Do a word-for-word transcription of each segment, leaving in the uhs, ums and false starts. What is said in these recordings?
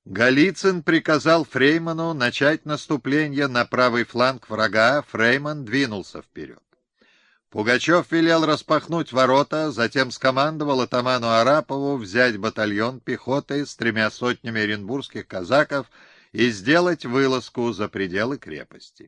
Голицын приказал Фрейману начать наступление на правый фланг врага, Фрейман двинулся вперед. Пугачев велел распахнуть ворота, затем скомандовал атаману Арапову взять батальон пехоты с тремя сотнями оренбургских казаков и сделать вылазку за пределы крепости.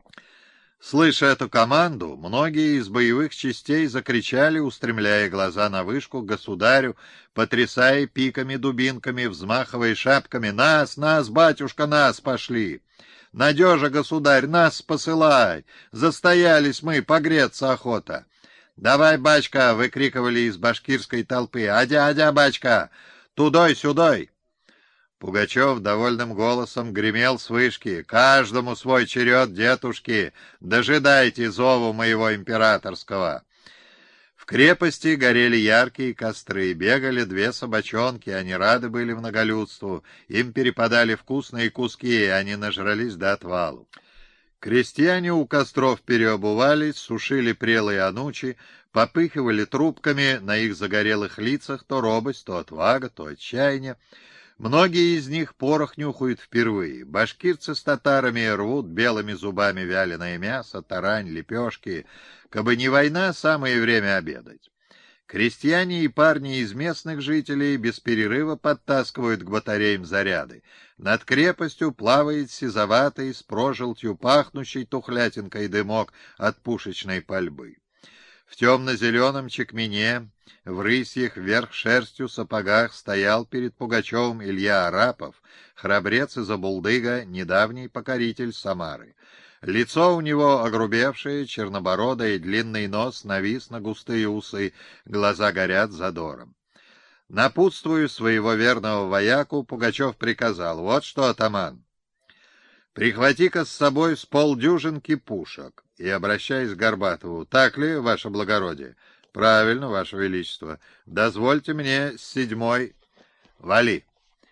Слыша эту команду, многие из боевых частей закричали, устремляя глаза на вышку к государю, потрясая пиками-дубинками, взмахивая шапками: «Нас, нас, батюшка, нас пошли! Надежа, государь, нас посылай! Застоялись мы, погреться охота!» «Давай, бачка!» — выкрикивали из башкирской толпы. «Адя, адя, бачка! Тудой-сюдой!» Пугачев довольным голосом гремел с вышки: «Каждому свой черед, детушки! Дожидайте зову моего императорского!» В крепости горели яркие костры, бегали две собачонки, они рады были многолюдству, им перепадали вкусные куски, и они нажрались до отвалу. Крестьяне у костров переобувались, сушили прелые анучи, попыхивали трубками, на их загорелых лицах то робость, то отвага, то отчаяние. Многие из них порох нюхают впервые. Башкирцы с татарами рвут белыми зубами вяленое мясо, тарань, лепешки. Кабы не война, самое время обедать. Крестьяне и парни из местных жителей без перерыва подтаскивают к батареям заряды. Над крепостью плавает сизоватый, с прожилтью пахнущий тухлятинкой дымок от пушечной пальбы. В темно-зеленом чекмене, в рысьих вверх шерстью сапогах стоял перед Пугачевым Илья Арапов, храбрец из Обулдыга, недавний покоритель Самары. Лицо у него огрубевшее, чернобородое, длинный нос навис на густые усы, глаза горят задором. Напутствуя своего верного вояку, Пугачев приказал: «Вот что, атаман, прихвати-ка с собой с полдюжинки пушек». И, обращаясь к Горбатову: «Так ли, ваше благородие?» «Правильно, ваше величество. Дозвольте мне с седьмой. Вали».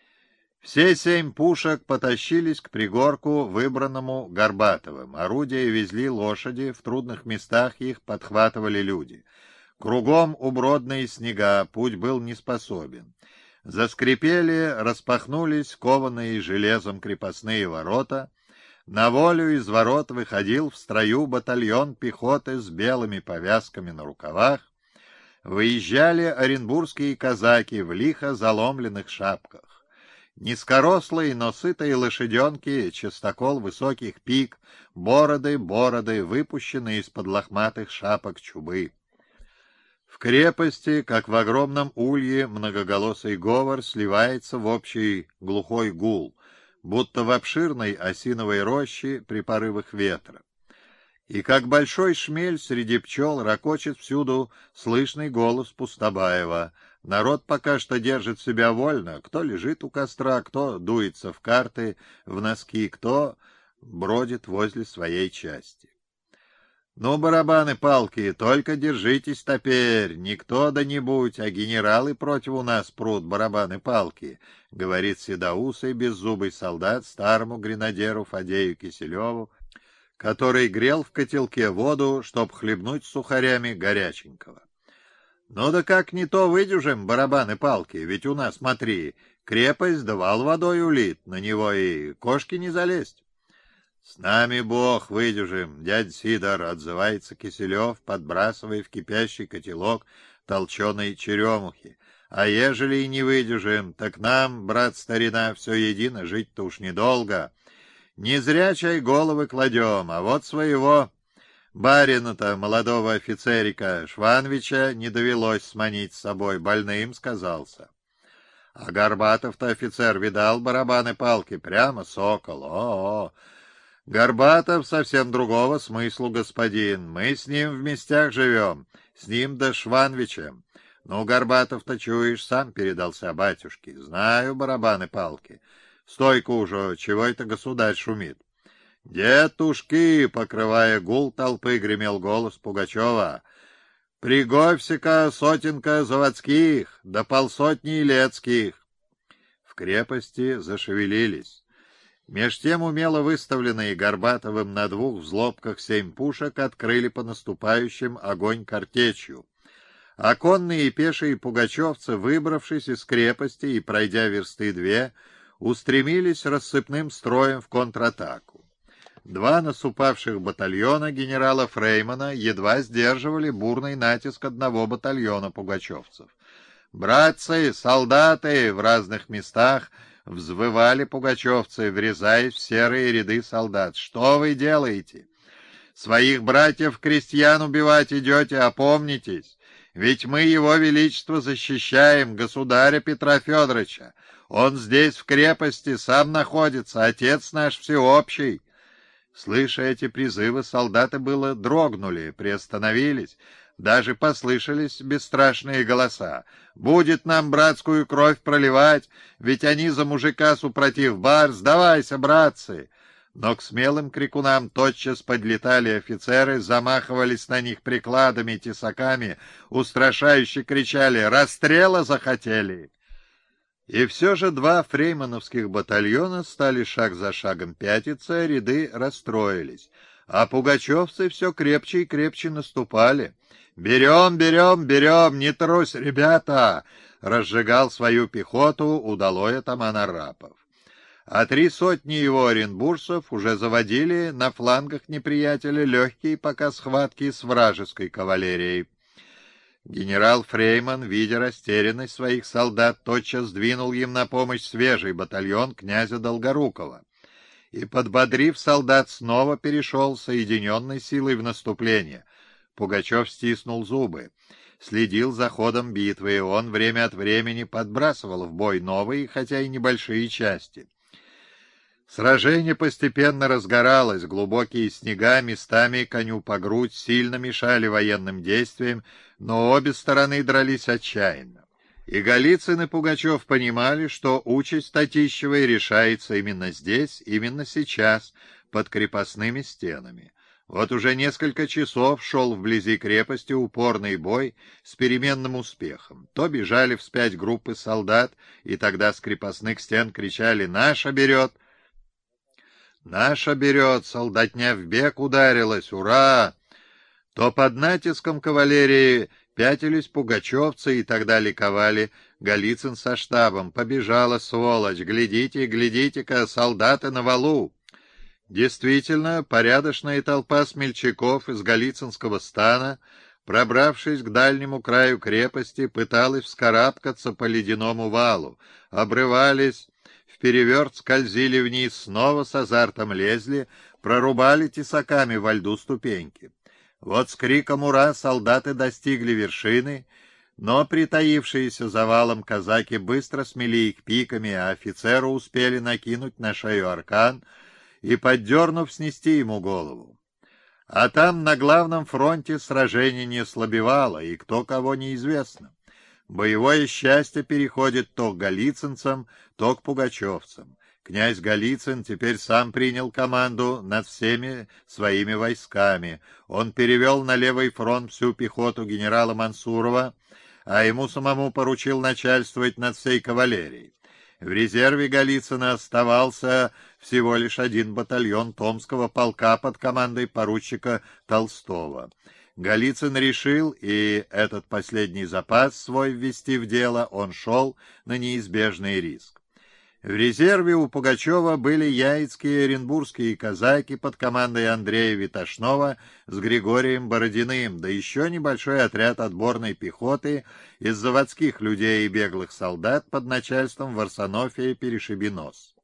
Все семь пушек потащились к пригорку, выбранному Горбатовым. Орудия везли лошади, в трудных местах их подхватывали люди. Кругом убродные снега, путь был неспособен. Заскрипели, распахнулись кованые железом крепостные ворота. На волю из ворот выходил в строю батальон пехоты с белыми повязками на рукавах. Выезжали оренбургские казаки в лихо заломленных шапках. Низкорослые, но сытые лошаденки, частокол высоких пик, бороды, бороды, выпущенные из-под лохматых шапок чубы. В крепости, как в огромном улье, многоголосый говор сливается в общий глухой гул, будто в обширной осиновой роще при порывах ветра. И как большой шмель среди пчел ракочет всюду слышный голос Пустобаева. Народ пока что держит себя вольно, кто лежит у костра, кто дуется в карты, в носки, кто бродит возле своей части. «Ну, барабаны-палки, только держитесь теперь, не кто-да-нибудь, а генералы против у нас прут, барабаны-палки», — говорит седоусый беззубый солдат старому гренадеру Фадею Киселеву, который грел в котелке воду, чтоб хлебнуть сухарями горяченького. «Ну да как не то выдюжим, барабаны-палки, ведь у нас, смотри, крепость да вал водой улит, на него и кошки не залезть». «С нами Бог, выдюжим, дядь Сидор», — отзывается Киселев, подбрасывая в кипящий котелок толченой черемухи. «А ежели и не выдюжим, так нам, брат-старина, все едино, жить-то уж недолго. Не зря чай головы кладем, а вот своего барина-то, молодого офицерика, Швановича, не довелось сманить с собой, больным сказался. А Горбатов-то офицер видал барабаны-палки, прямо сокол, о-о! Горбатов совсем другого смыслу господин, мы с ним в местях живем, с ним да Швановичем. Ну, Горбатов-то, чуешь, сам передался батюшке, знаю барабаны-палки. Стой-ка уже, чего это государь шумит?» «Детушки!» — покрывая гул толпы, гремел голос Пугачева. «Приготовься-ка сотенка заводских, да полсотни илецких!» В крепости зашевелились. Меж тем умело выставленные Горбатовым на двух взлобках семь пушек открыли по наступающим огонь картечью. А конные и пешие пугачевцы, выбравшись из крепости и пройдя версты две, устремились рассыпным строем в контратаку. Два наступавших батальона генерала Фреймана едва сдерживали бурный натиск одного батальона пугачевцев. «Братцы, солдаты!» — в разных местах взвывали пугачевцы, врезаясь в серые ряды солдат. «Что вы делаете? Своих братьев-крестьян убивать идете, опомнитесь! Ведь мы его величество защищаем, государя Петра Федоровича. Он здесь в крепости, сам находится, отец наш всеобщий». Слыша эти призывы, солдаты было дрогнули, приостановились, даже послышались бесстрашные голоса. «Будет нам братскую кровь проливать, ведь они за мужика супротив бар, сдавайся, братцы!» Но к смелым крикунам тотчас подлетали офицеры, замахивались на них прикладами, тесаками, устрашающе кричали: «Расстрела захотели!» И все же два фреймановских батальона стали шаг за шагом пятиться, ряды расстроились, а пугачевцы все крепче и крепче наступали. «Берем, берем, берем, не трусь, ребята!» — разжигал свою пехоту удалой атаман Арапов. А три сотни его оренбуржцев уже заводили на флангах неприятеля легкие пока схватки с вражеской кавалерией. Генерал Фрейман, видя растерянность своих солдат, тотчас двинул им на помощь свежий батальон князя Долгорукова и, подбодрив солдат, снова перешел соединенной силой в наступление. Пугачев стиснул зубы, следил за ходом битвы, и он время от времени подбрасывал в бой новые, хотя и небольшие части. Сражение постепенно разгоралось, глубокие снега местами коню по грудь сильно мешали военным действиям, но обе стороны дрались отчаянно. И Голицын и Пугачев понимали, что участь Татищевой решается именно здесь, именно сейчас, под крепостными стенами. Вот уже несколько часов шел вблизи крепости упорный бой с переменным успехом. То бежали вспять группы солдат, и тогда с крепостных стен кричали «Наша берет!», «Наша берет!», солдатня в бег ударилась, «Ура!». То под натиском кавалерии пятились пугачевцы, и тогда ликовали Голицын со штабом. «Побежала, сволочь! Глядите, глядите-ка, солдаты на валу!» Действительно, порядочная толпа смельчаков из Голицынского стана, пробравшись к дальнему краю крепости, пыталась вскарабкаться по ледяному валу, обрывались, впереверт скользили вниз, снова с азартом лезли, прорубали тесаками во льду ступеньки. Вот с криком «Ура!» солдаты достигли вершины, но притаившиеся за валом казаки быстро смели их пиками, а офицеру успели накинуть на шею аркан и, поддернув, снести ему голову. А там на главном фронте сражение не слабевало, и кто кого неизвестно. Боевое счастье переходит то к голицынцам, то к пугачевцам. Князь Голицын теперь сам принял команду над всеми своими войсками. Он перевел на левый фронт всю пехоту генерала Мансурова, а ему самому поручил начальствовать над всей кавалерией. В резерве Голицына оставался всего лишь один батальон Томского полка под командой поручика Толстого. Голицын решил, и этот последний запас свой ввести в дело, он шел на неизбежный риск. В резерве у Пугачева были яицкие и оренбургские казаки под командой Андрея Витошнова с Григорием Бородиным, да еще небольшой отряд отборной пехоты из заводских людей и беглых солдат под начальством Варсонофия Перешибинос.